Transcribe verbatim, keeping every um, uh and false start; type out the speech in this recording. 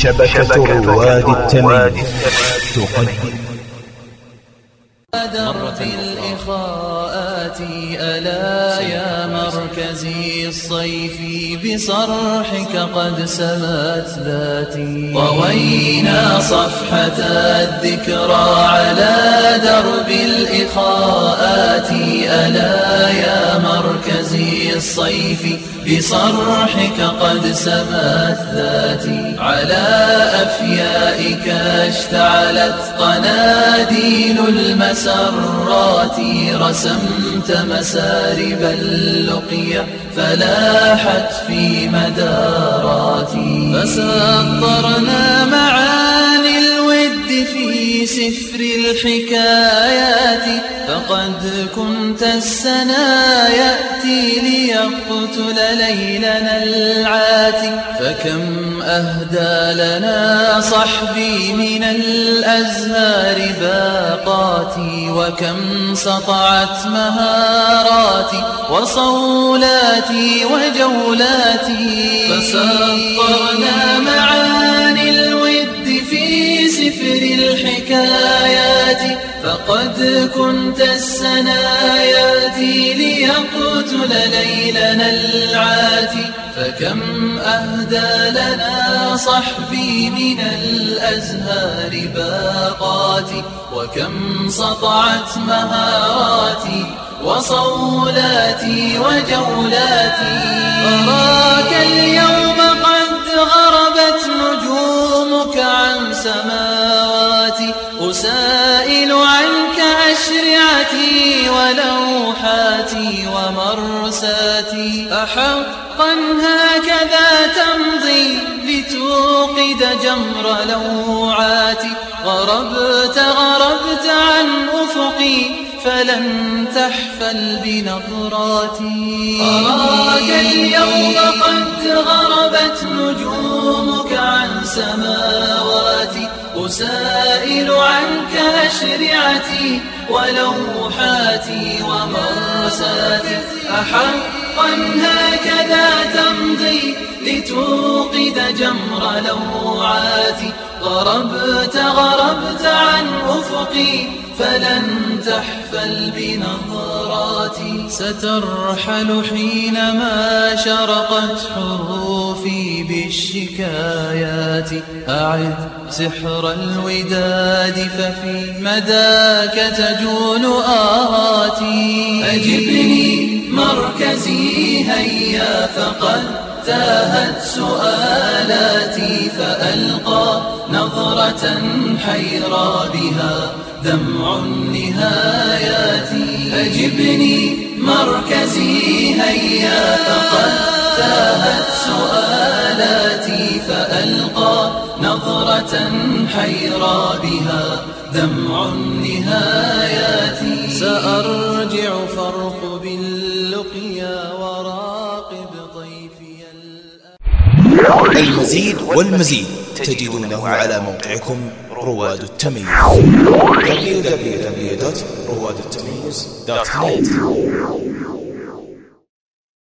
شبكة رواد التمييز تقدم درب الإخاءات ألا يا مركزي الصيفي بصرحك قد سمت ذاتي طوينا صفحة الذكرى على درب الإخاءات ألا يا مركزي الصيفي بصرحك قد سمت ذاتي على أفيائك اشتعلت قناديل المسارات رسمت مسارب اللقيا فلاحت في مداراتي فسطرنا معاني الود في سفر الحكايات فقد كنت السنا يأتي ليقتل ليلنا العاتي فكم أهدى لنا صحبي من الأزهار باقاتي وكم سطعت مهاراتي وصولاتي وجولاتي فسطرنا معاني الود في سفر الحكايات فقد كنت السنا يأتي ليقتل ليلنا العاتي فكم أهدى لنا صحبي من الأزهار باقاتي وكم سطعت مهاراتي وصولاتي وجولاتي أراك اليوم قد غربت نجومك عن سماواتي أسائل عنك أشرعتي ولوحاتي ومرساتي أحقا هكذا تمضي لتوقد جمر لوعاتي غربت غربت عن أفقي فلن تحفل بنظراتي أراك اليوم قد غربت نجومك عن سماواتي أسائل عنك أشرعتي ولوحاتي ومرساتي أحقا هكذا تمضي لتوقد جمر لوعاتي غربت غربت عن أفقي فلن تحفل بنظراتي سترحل حينما شرقت حروفي بالشكايات أعد سحر الوداد ففي مداك تجول آهاتي أجبني مركزي هيا فقد تاهت سؤالاتي فألقى نظرة حيرى بها دمع النهايات أجبني مركزي هيا فقد تاهت سؤالاتي فألقى نظرة حيرى بها دمع النهايات سأرجع فرق باللقيا وراقب طيفي المزيد والمزيد تجدونه على موقعكم رواد التمييز دبليو دبليو دبليو دوت رواد التمييز دوت نت.